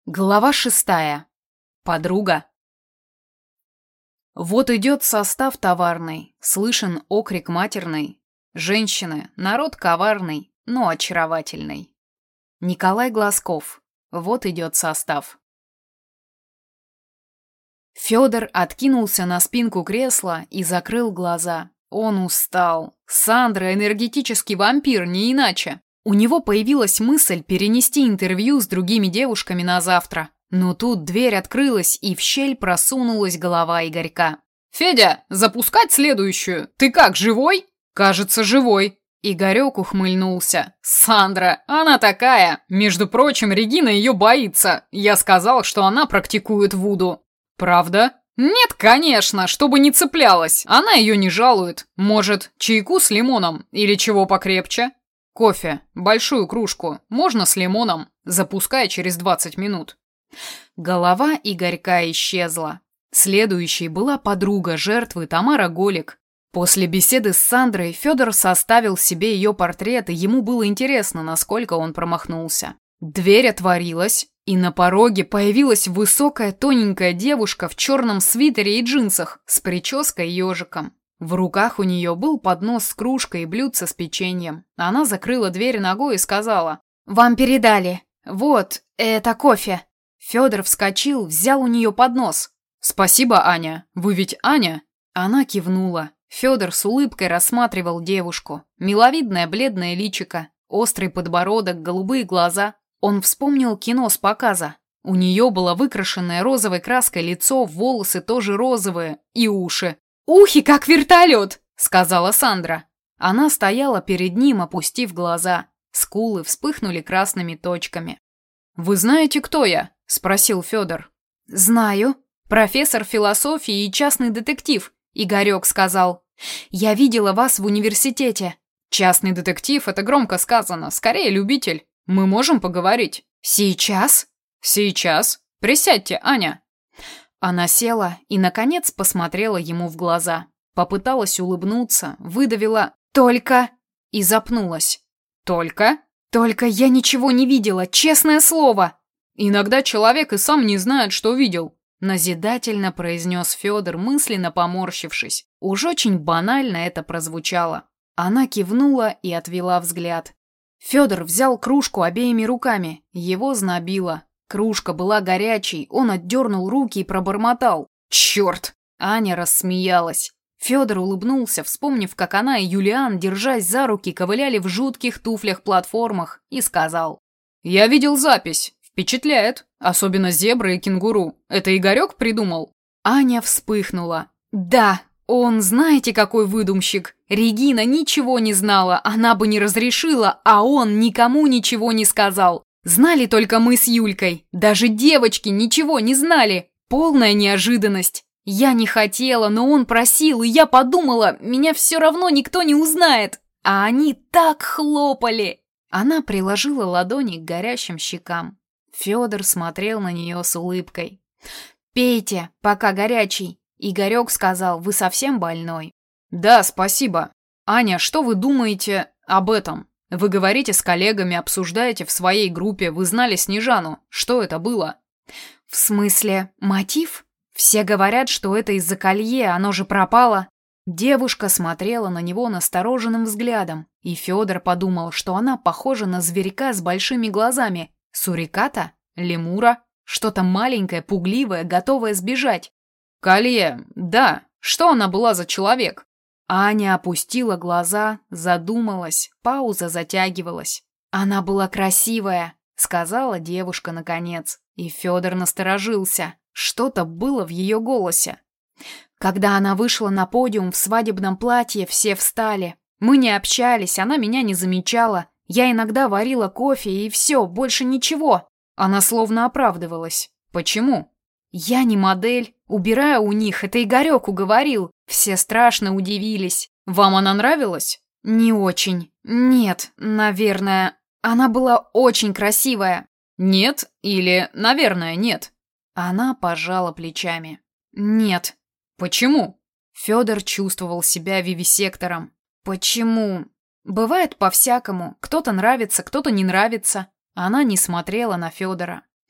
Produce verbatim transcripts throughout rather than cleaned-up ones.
Глава шестая. Подруга. Вот идет состав товарный, слышен окрик матерный. Женщины, народ коварный, но очаровательный. Николай Глазков. Вот идет состав. Федор откинулся на спинку кресла и закрыл глаза. Он устал. Сандра — энергетический вампир, не иначе. У него появилась мысль перенести интервью с другими девушками на завтра. Но тут дверь открылась, и в щель просунулась голова Игорька. «Федя, запускать следующую? Ты как, живой?» «Кажется, живой». Игорек ухмыльнулся. «Сандра, она такая. Между прочим, Регина ее боится. Я сказал, что она практикует вуду». «Правда?» «Нет, конечно, чтобы не цеплялась. Она ее не жалует. Может, чайку с лимоном или чего покрепче?» «Кофе. Большую кружку. Можно с лимоном. Запускай через двадцать минут». Голова Игорька исчезла. Следующей была подруга жертвы Тамара Голик. После беседы с Сандрой Федор составил себе ее портрет, и ему было интересно, насколько он промахнулся. Дверь отворилась, и на пороге появилась высокая тоненькая девушка в черном свитере и джинсах с прической ежиком. В руках у нее был поднос с кружкой и блюдце с печеньем. Она закрыла дверь ногой и сказала: «Вам передали. Вот, это кофе». Федор вскочил, взял у нее поднос. «Спасибо, Аня. Вы ведь Аня?» Она кивнула. Федор с улыбкой рассматривал девушку. Миловидное бледное личико, острый подбородок, голубые глаза. Он вспомнил кино с показа. У нее было выкрашенное розовой краской лицо, волосы тоже розовые и уши. «Ухи, как вертолет!» — сказала Сандра. Она стояла перед ним, опустив глаза. Скулы вспыхнули красными точками. «Вы знаете, кто я?» — спросил Федор. «Знаю. Профессор философии и частный детектив», — Игорек сказал. «Я видела вас в университете». «Частный детектив — это громко сказано. Скорее, любитель. Мы можем поговорить?» «Сейчас?» «Сейчас. Присядьте, Аня». Она села и, наконец, посмотрела ему в глаза. Попыталась улыбнуться, выдавила «Только...» и запнулась. «Только?» «Только я ничего не видела, честное слово!» «Иногда человек и сам не знает, что видел», — назидательно произнес Федор, мысленно поморщившись. Уж очень банально это прозвучало. Она кивнула и отвела взгляд. Федор взял кружку обеими руками, его знобило. Кружка была горячей, он отдернул руки и пробормотал: «Черт!» Аня рассмеялась. Федор улыбнулся, вспомнив, как она и Юлиан, держась за руки, ковыляли в жутких туфлях-платформах, и сказал: «Я видел запись. Впечатляет. Особенно зебры и кенгуру. Это Игорек придумал?» Аня вспыхнула. «Да, он, знаете, какой выдумщик. Регина ничего не знала, она бы не разрешила, а он никому ничего не сказал. Знали только мы с Юлькой. Даже девочки ничего не знали. Полная неожиданность. Я не хотела, но он просил, и я подумала, меня все равно никто не узнает. А они так хлопали». Она приложила ладони к горящим щекам. Федор смотрел на нее с улыбкой. «Пейте, пока горячий». Игорек сказал: «Вы совсем больной». «Да, спасибо. Аня, что вы думаете об этом? Вы говорите с коллегами, обсуждаете в своей группе, вы знали Снежану. Что это было?» «В смысле, мотив? Все говорят, что это из-за колье, оно же пропало». Девушка смотрела на него настороженным взглядом, и Федор подумал, что она похожа на зверька с большими глазами. Суриката? Лемура? Что-то маленькое, пугливое, готовое сбежать. «Колье, да. Что она была за человек?» Аня опустила глаза, задумалась, пауза затягивалась. «Она была красивая», — сказала девушка наконец. И Федор насторожился. Что-то было в ее голосе. «Когда она вышла на подиум в свадебном платье, все встали. Мы не общались, она меня не замечала. Я иногда варила кофе, и все, больше ничего». Она словно оправдывалась. «Почему?» «Я не модель. Убираю у них, это Игорек уговорил. Все страшно удивились». «Вам она нравилась?» «Не очень. Нет, наверное. Она была очень красивая». «Нет» или «наверное, нет»?» Она пожала плечами. «Нет». «Почему?» Федор чувствовал себя вивисектором. «Почему?» «Бывает по-всякому. Кто-то нравится, кто-то не нравится». Она не смотрела на Федора.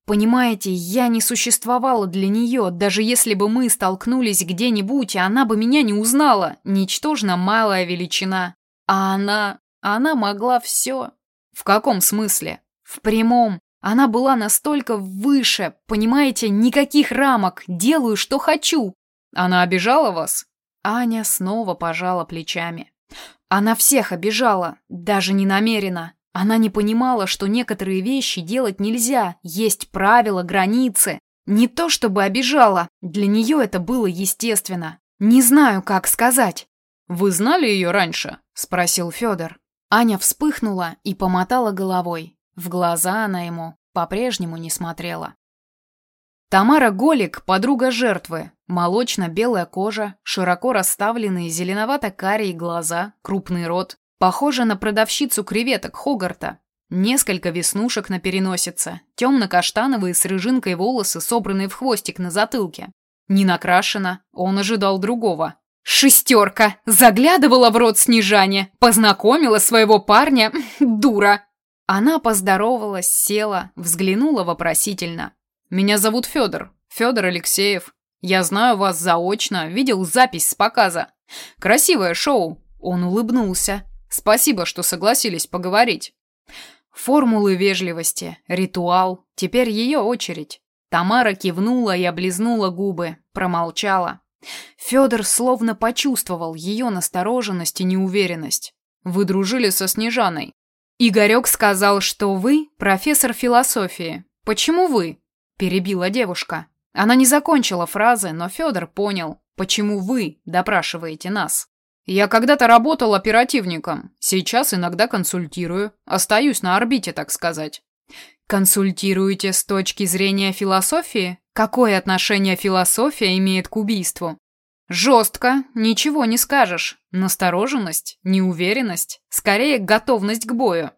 Понимаете, я не существовала для нее, даже если бы мы столкнулись где-нибудь, и она бы меня не узнала. Ничтожно малая величина. А она... она могла все. В каком смысле? В прямом. Она была настолько выше, понимаете, никаких рамок, делаю, что хочу. Она обижала вас? Аня снова пожала плечами. Она всех обижала, даже не намеренно. Она не понимала, что некоторые вещи делать нельзя, есть правила, границы. Не то чтобы обижала, для нее это было естественно. Не знаю, как сказать. «Вы знали ее раньше?» – спросил Федор. Аня вспыхнула и помотала головой. В глаза она ему по-прежнему не смотрела. Тамара Голик – подруга жертвы. Молочно-белая кожа, широко расставленные зеленовато-карие глаза, крупный рот. Похожа на продавщицу креветок Хогарта. Несколько веснушек на переносице, темно-каштановые с рыжинкой волосы, собранные в хвостик на затылке. Не накрашена, он ожидал другого. «Шестерка! Заглядывала в рот Снежане! Познакомила своего парня! Дура!» Она поздоровалась, села, взглянула вопросительно. «Меня зовут Федор, Федор Алексеев. Я знаю вас заочно, видел запись с показа. Красивое шоу!» Он улыбнулся. «Спасибо, что согласились поговорить». Формулы вежливости, ритуал. Теперь ее очередь. Тамара кивнула и облизнула губы, промолчала. Федор словно почувствовал ее настороженность и неуверенность. «Вы дружили со Снежаной?» «Игорек сказал, что вы профессор философии. Почему вы?» – перебила девушка. Она не закончила фразы, но Федор понял, почему вы допрашиваете нас. «Я когда-то работал оперативником, сейчас иногда консультирую, остаюсь на орбите, так сказать». «Консультируете с точки зрения философии? Какое отношение философия имеет к убийству?» «Жестко, ничего не скажешь. Настороженность, неуверенность, скорее готовность к бою».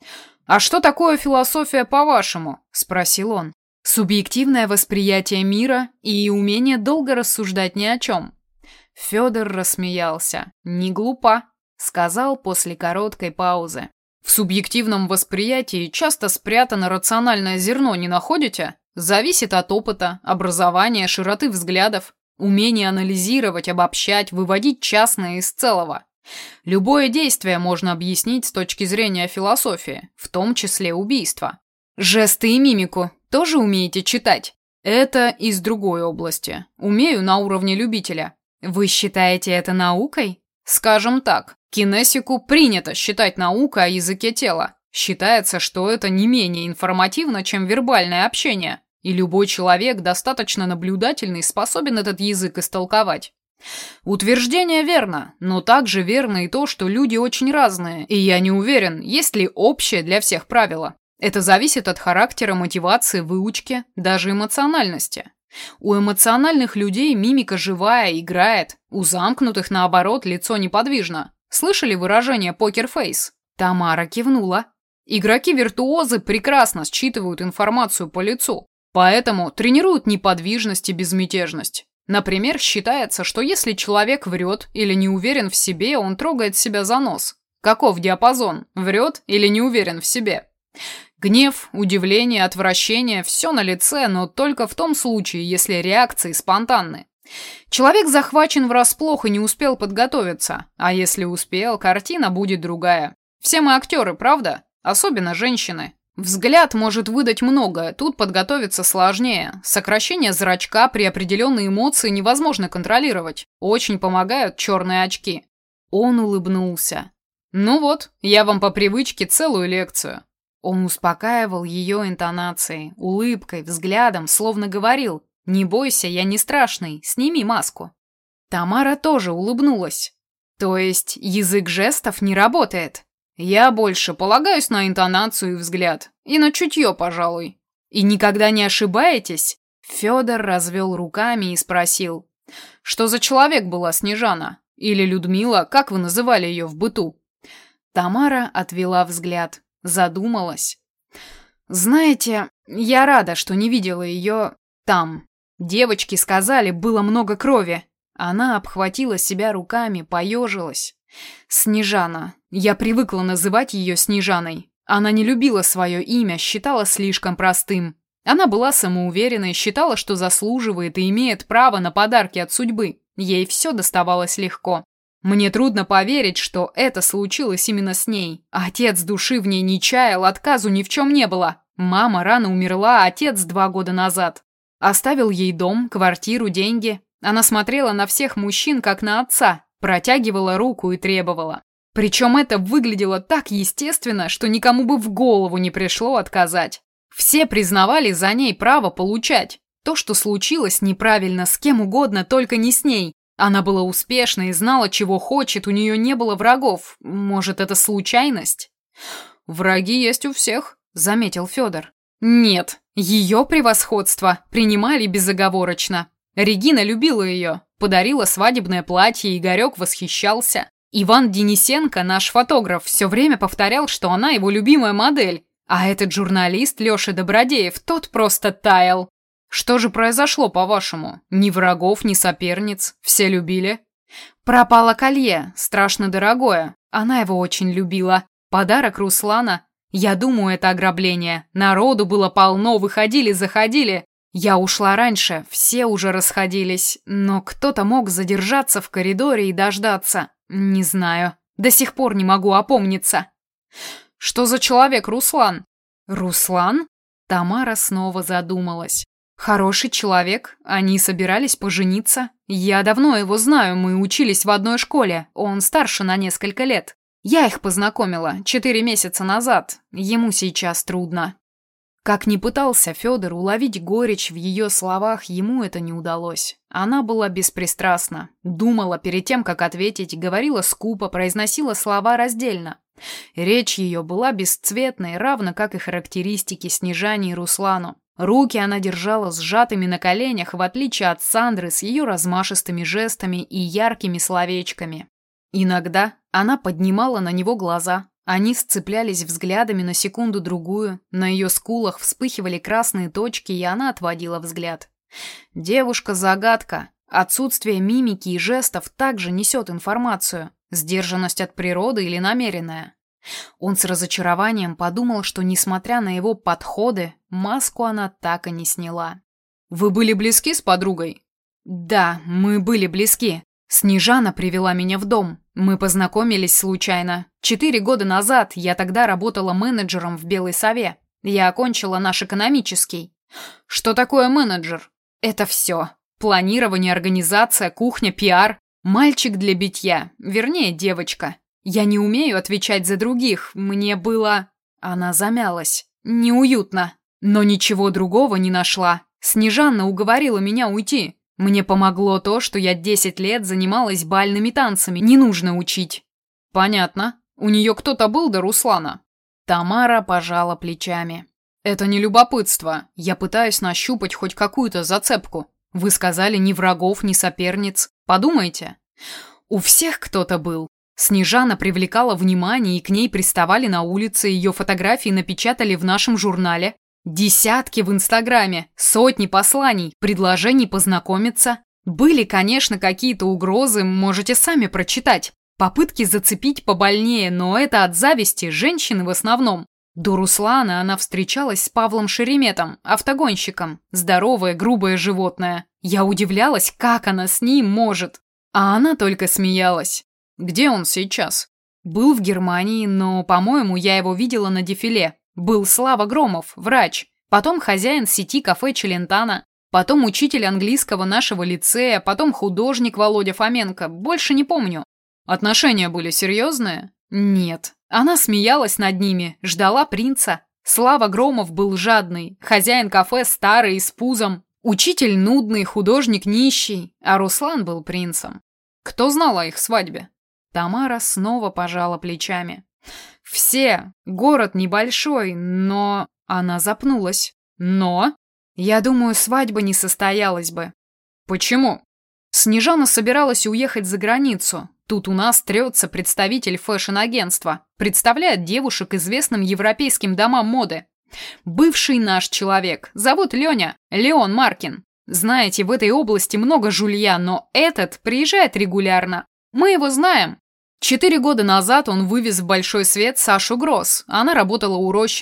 «А что такое философия, по-вашему?» – спросил он. «Субъективное восприятие мира и умение долго рассуждать ни о чем». Федор рассмеялся. «Не глупа», — сказал после короткой паузы. «В субъективном восприятии часто спрятано рациональное зерно, не находите? Зависит от опыта, образования, широты взглядов, умения анализировать, обобщать, выводить частное из целого. Любое действие можно объяснить с точки зрения философии, в том числе убийство. Жесты и мимику тоже умеете читать? Это из другой области. Умею на уровне любителя. Вы считаете это наукой? Скажем так, кинесику принято считать наукой о языке тела. Считается, что это не менее информативно, чем вербальное общение, и любой человек, достаточно наблюдательный, способен этот язык истолковать. Утверждение верно, но также верно и то, что люди очень разные, и я не уверен, есть ли общее для всех правило. Это зависит от характера, мотивации, выучки, даже эмоциональности. У эмоциональных людей мимика живая, играет. У замкнутых, наоборот, лицо неподвижно. Слышали выражение «покерфейс»? Тамара кивнула. Игроки-виртуозы прекрасно считывают информацию по лицу, поэтому тренируют неподвижность и безмятежность. Например, считается, что если человек врет или не уверен в себе, он трогает себя за нос. Каков диапазон? Врет или не уверен в себе? Гнев, удивление, отвращение – все на лице, но только в том случае, если реакции спонтанны. Человек захвачен врасплох и не успел подготовиться, а если успел, картина будет другая. Все мы актеры, правда? Особенно женщины. Взгляд может выдать многое, тут подготовиться сложнее. Сокращение зрачка при определенной эмоции невозможно контролировать. Очень помогают черные очки. Он улыбнулся. Ну вот, я вам по привычке целую лекцию. Он успокаивал ее интонацией, улыбкой, взглядом, словно говорил: «Не бойся, я не страшный, сними маску». Тамара тоже улыбнулась. «То есть язык жестов не работает?» «Я больше полагаюсь на интонацию и взгляд. И на чутье, пожалуй». «И никогда не ошибаетесь?» Федор развел руками и спросил: «Что за человек была Снежана? Или Людмила, как вы называли ее в быту?» Тамара отвела взгляд. Задумалась. «Знаете, я рада, что не видела ее там. Девочки сказали, было много крови». Она обхватила себя руками, поежилась. «Снежана. Я привыкла называть ее Снежаной. Она не любила свое имя, считала слишком простым. Она была самоуверенной, считала, что заслуживает и имеет право на подарки от судьбы. Ей все доставалось легко. Мне трудно поверить, что это случилось именно с ней. Отец души в ней не чаял, отказу ни в чем не было. Мама рано умерла, а отец два года назад. Оставил ей дом, квартиру, деньги. Она смотрела на всех мужчин, как на отца, протягивала руку и требовала. Причем это выглядело так естественно, что никому бы в голову не пришло отказать. Все признавали за ней право получать. То, что случилось, неправильно с кем угодно, только не с ней. Она была успешна и знала, чего хочет, у нее не было врагов. Может, это случайность? «Враги есть у всех», — заметил Федор. «Нет, ее превосходство принимали безоговорочно. Регина любила ее, подарила свадебное платье, Игорек восхищался. Иван Денисенко, наш фотограф, все время повторял, что она его любимая модель. А этот журналист Леша Добродеев, тот просто таял. Что же произошло, по-вашему? Ни врагов, ни соперниц. Все любили?» «Пропало колье, страшно дорогое. Она его очень любила. Подарок Руслана. Я думаю, это ограбление. Народу было полно, выходили, заходили. Я ушла раньше, все уже расходились. Но кто-то мог задержаться в коридоре и дождаться. Не знаю. До сих пор не могу опомниться». «Что за человек Руслан?» «Руслан?» Тамара снова задумалась. «Хороший человек. Они собирались пожениться. Я давно его знаю, мы учились в одной школе. Он старше на несколько лет. Я их познакомила четыре месяца назад. Ему сейчас трудно». Как ни пытался Федор уловить горечь в ее словах, ему это не удалось. Она была беспристрастна. Думала перед тем, как ответить, говорила скупо, произносила слова раздельно. Речь ее была бесцветной, равно как и характеристики Снежане и Руслану. Руки она держала сжатыми на коленях, в отличие от Сандры с ее размашистыми жестами и яркими словечками. Иногда она поднимала на него глаза. Они сцеплялись взглядами на секунду-другую, на ее скулах вспыхивали красные точки, и она отводила взгляд. Девушка-загадка. Отсутствие мимики и жестов также несет информацию. Сдержанность от природы или намеренная. Он с разочарованием подумал, что, несмотря на его подходы, маску она так и не сняла. «Вы были близки с подругой?» «Да, мы были близки. Снежана привела меня в дом. Мы познакомились случайно. Четыре года назад я тогда работала менеджером в Белой Сове. Я окончила наш экономический». «Что такое менеджер?» «Это все. Планирование, организация, кухня, пиар. Мальчик для битья. Вернее, девочка. Я не умею отвечать за других. Мне было...» Она замялась. «Неуютно. Но ничего другого не нашла. Снежанна уговорила меня уйти. Мне помогло то, что я десять лет занималась бальными танцами. Не нужно учить». «Понятно. У нее кто-то был до Руслана?» Тамара пожала плечами. «Это не любопытство. Я пытаюсь нащупать хоть какую-то зацепку. Вы сказали, ни врагов, ни соперниц. Подумайте. У всех кто-то был. Снежана привлекала внимание, и к ней приставали на улице, ее фотографии напечатали в нашем журнале. Десятки в Инстаграме, сотни посланий, предложений познакомиться. Были, конечно, какие-то угрозы, можете сами прочитать. Попытки зацепить побольнее, но это от зависти, женщины в основном. До Руслана она встречалась с Павлом Шереметом, автогонщиком. Здоровое, грубое животное. Я удивлялась, как она с ним может. А она только смеялась. Где он сейчас? Был в Германии, но, по-моему, я его видела на дефиле. Был Слава Громов, врач. Потом хозяин сети кафе Челентано. Потом учитель английского нашего лицея. Потом художник Володя Фоменко. Больше не помню. Отношения были серьезные? Нет. Она смеялась над ними, ждала принца. Слава Громов был жадный. Хозяин кафе старый и с пузом. Учитель нудный, художник нищий. А Руслан был принцем. Кто знал о их свадьбе? Тамара снова пожала плечами. «Все. Город небольшой, но...» Она запнулась. «Но?» «Я думаю, свадьба не состоялась бы». «Почему?» Снежана собиралась уехать за границу. Тут у нас трется представитель фэшн-агентства. Представляет девушек известным европейским домам моды. Бывший наш человек. Зовут Леня. Леон Маркин. Знаете, в этой области много жулья, но этот приезжает регулярно. Мы его знаем. Четыре года назад он вывез в большой свет Сашу Гросс. Она работала у Рощенко.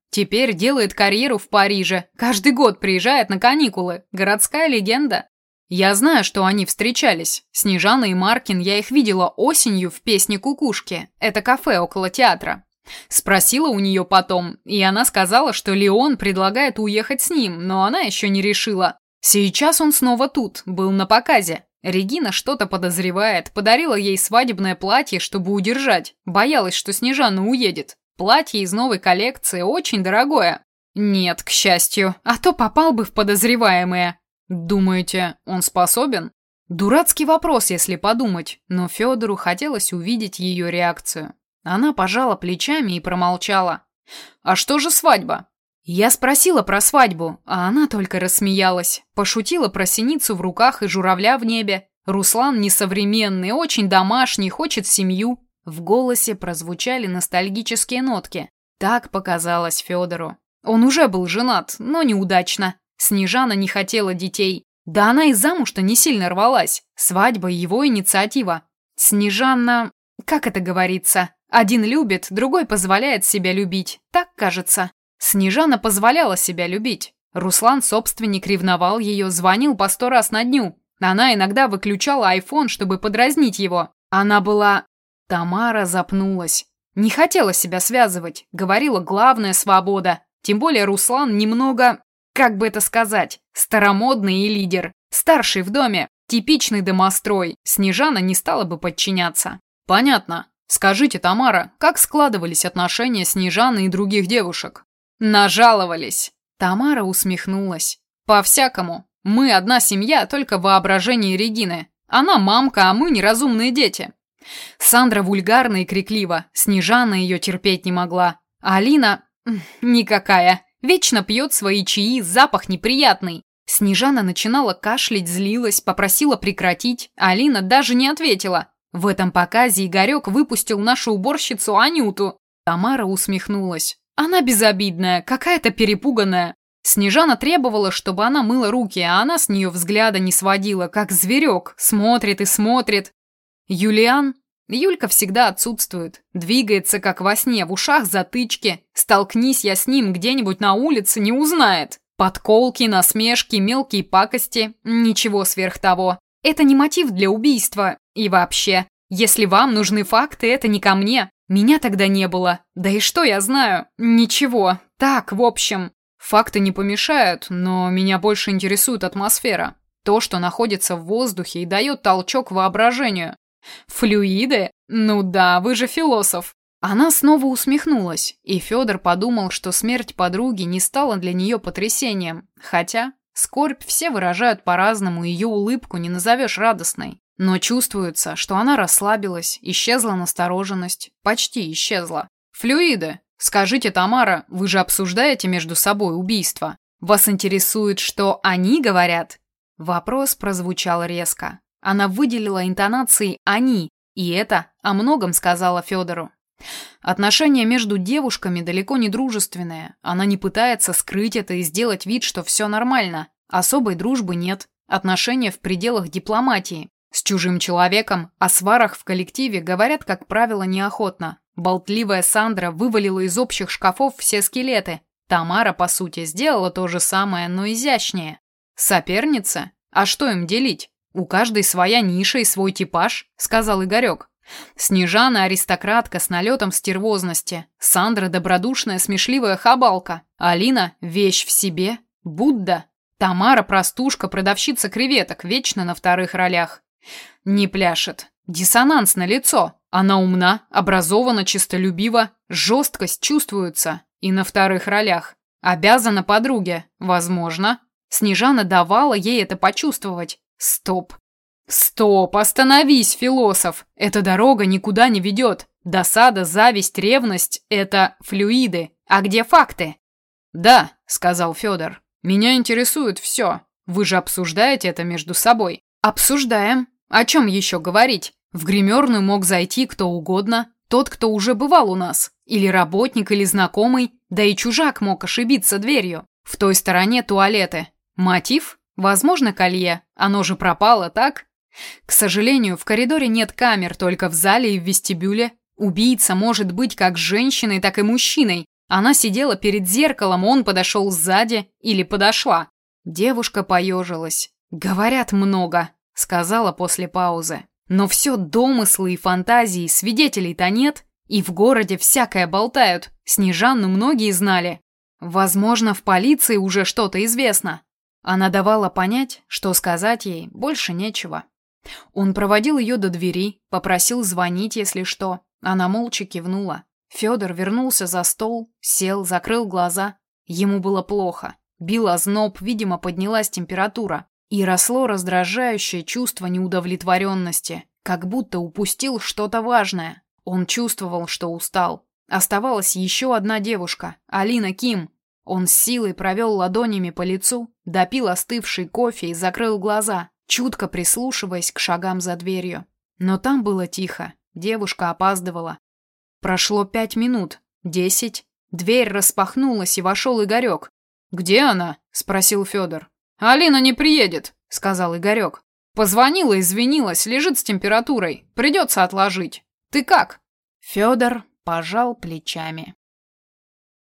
Теперь делает карьеру в Париже. Каждый год приезжает на каникулы. Городская легенда. Я знаю, что они встречались. Снежана и Маркин, я их видела осенью в «Песне кукушки». Это кафе около театра. Спросила у нее потом, и она сказала, что Леон предлагает уехать с ним, но она еще не решила. Сейчас он снова тут, был на показе. Регина что-то подозревает, подарила ей свадебное платье, чтобы удержать. Боялась, что Снежана уедет. Платье из новой коллекции очень дорогое. Нет, к счастью, а то попал бы в подозреваемые. Думаете, он способен? Дурацкий вопрос, если подумать, но Федору хотелось увидеть ее реакцию. Она пожала плечами и промолчала. «А что же свадьба?» Я спросила про свадьбу, а она только рассмеялась. Пошутила про синицу в руках и журавля в небе. Руслан несовременный, очень домашний, хочет семью. В голосе прозвучали ностальгические нотки. Так показалось Федору. Он уже был женат, но неудачно. Снежана не хотела детей. Да она и замуж-то не сильно рвалась. Свадьба – его инициатива. Снежана... Как это говорится? Один любит, другой позволяет себя любить. Так кажется. Снежана позволяла себя любить. Руслан, собственник, ревновал ее, звонил по сто раз на дню. Она иногда выключала айфон, чтобы подразнить его. Она была... Тамара запнулась. Не хотела себя связывать. Говорила, главное – свобода. Тем более Руслан немного... Как бы это сказать? Старомодный и лидер. Старший в доме. Типичный домострой. Снежана не стала бы подчиняться. Понятно. Скажите, Тамара, как складывались отношения Снежаны и других девушек? Нажаловались. Тамара усмехнулась. По-всякому. Мы одна семья, только воображение Регины. Она мамка, а мы неразумные дети. Сандра вульгарна и криклива. Снежана ее терпеть не могла. А Алина... Никакая. Вечно пьет свои чаи, запах неприятный. Снежана начинала кашлять, злилась, попросила прекратить. А Алина даже не ответила. В этом показе Игорек выпустил нашу уборщицу Анюту. Тамара усмехнулась. Она безобидная, какая-то перепуганная. Снежана требовала, чтобы она мыла руки, а она с нее взгляда не сводила, как зверек, смотрит и смотрит. Юлиан? Юлька всегда отсутствует. Двигается, как во сне, в ушах затычки. Столкнись я с ним где-нибудь на улице, не узнает. Подколки, насмешки, мелкие пакости. Ничего сверх того. Это не мотив для убийства. И вообще, если вам нужны факты, это не ко мне. Меня тогда не было. Да и что я знаю? Ничего. Так, в общем. Факты не помешают, но меня больше интересует атмосфера. То, что находится в воздухе и дает толчок воображению. Флюиды? Ну да, вы же философ. Она снова усмехнулась, и Федор подумал, что смерть подруги не стала для нее потрясением. Хотя скорбь все выражают по-разному, ее улыбку не назовешь радостной. Но чувствуется, что она расслабилась, исчезла настороженность, почти исчезла. Флюиды? Скажите, Тамара, вы же обсуждаете между собой убийство. Вас интересует, что они говорят? Вопрос прозвучал резко. Она выделила интонацией «они», и это о многом сказала Федору. Отношения между девушками далеко не дружественные. Она не пытается скрыть это и сделать вид, что все нормально. Особой дружбы нет. Отношения в пределах дипломатии. С чужим человеком о сварах в коллективе говорят, как правило, неохотно. Болтливая Сандра вывалила из общих шкафов все скелеты. Тамара, по сути, сделала то же самое, но изящнее. Соперница? А что им делить? У каждой своя ниша и свой типаж, сказал Игорек. Снежана аристократка с налетом стервозности. Сандра добродушная, смешливая хабалка. Алина вещь в себе. Будда. Тамара простушка, продавщица креветок, вечно на вторых ролях. Не пляшет. Диссонанс на лицо. Она умна, образована, честолюбива, жесткость чувствуется. И на вторых ролях. Обязана подруге. Возможно. Снежана давала ей это почувствовать. Стоп. Стоп, остановись, философ. Эта дорога никуда не ведет. Досада, зависть, ревность – это флюиды. А где факты? Да, сказал Федор. Меня интересует все. Вы же обсуждаете это между собой. Обсуждаем. О чем еще говорить? В гримерную мог зайти кто угодно. Тот, кто уже бывал у нас. Или работник, или знакомый. Да и чужак мог ошибиться дверью. В той стороне туалеты. Мотив? Возможно, колье. Оно же пропало, так? К сожалению, в коридоре нет камер, только в зале и в вестибюле. Убийца может быть как женщиной, так и мужчиной. Она сидела перед зеркалом, он подошел сзади или подошла. Девушка поежилась. «Говорят много», — сказала после паузы. «Но все домыслы и фантазии, свидетелей-то нет. И в городе всякое болтают. Снежанну многие знали. Возможно, в полиции уже что-то известно». Она давала понять, что сказать ей больше нечего. Он проводил ее до двери, попросил звонить, если что. Она молча кивнула. Федор вернулся за стол, сел, закрыл глаза. Ему было плохо. Бил озноб, видимо, поднялась температура. И росло раздражающее чувство неудовлетворенности, как будто упустил что-то важное. Он чувствовал, что устал. Оставалась еще одна девушка, Алина Ким. Он с силой провел ладонями по лицу, допил остывший кофе и закрыл глаза, чутко прислушиваясь к шагам за дверью. Но там было тихо, девушка опаздывала. Прошло пять минут, десять. Дверь распахнулась, и вошел Игорек. «Где она?» – спросил Федор. «Алина не приедет», — сказал Игорек. «Позвонила, извинилась, лежит с температурой. Придется отложить. Ты как?» Федор пожал плечами.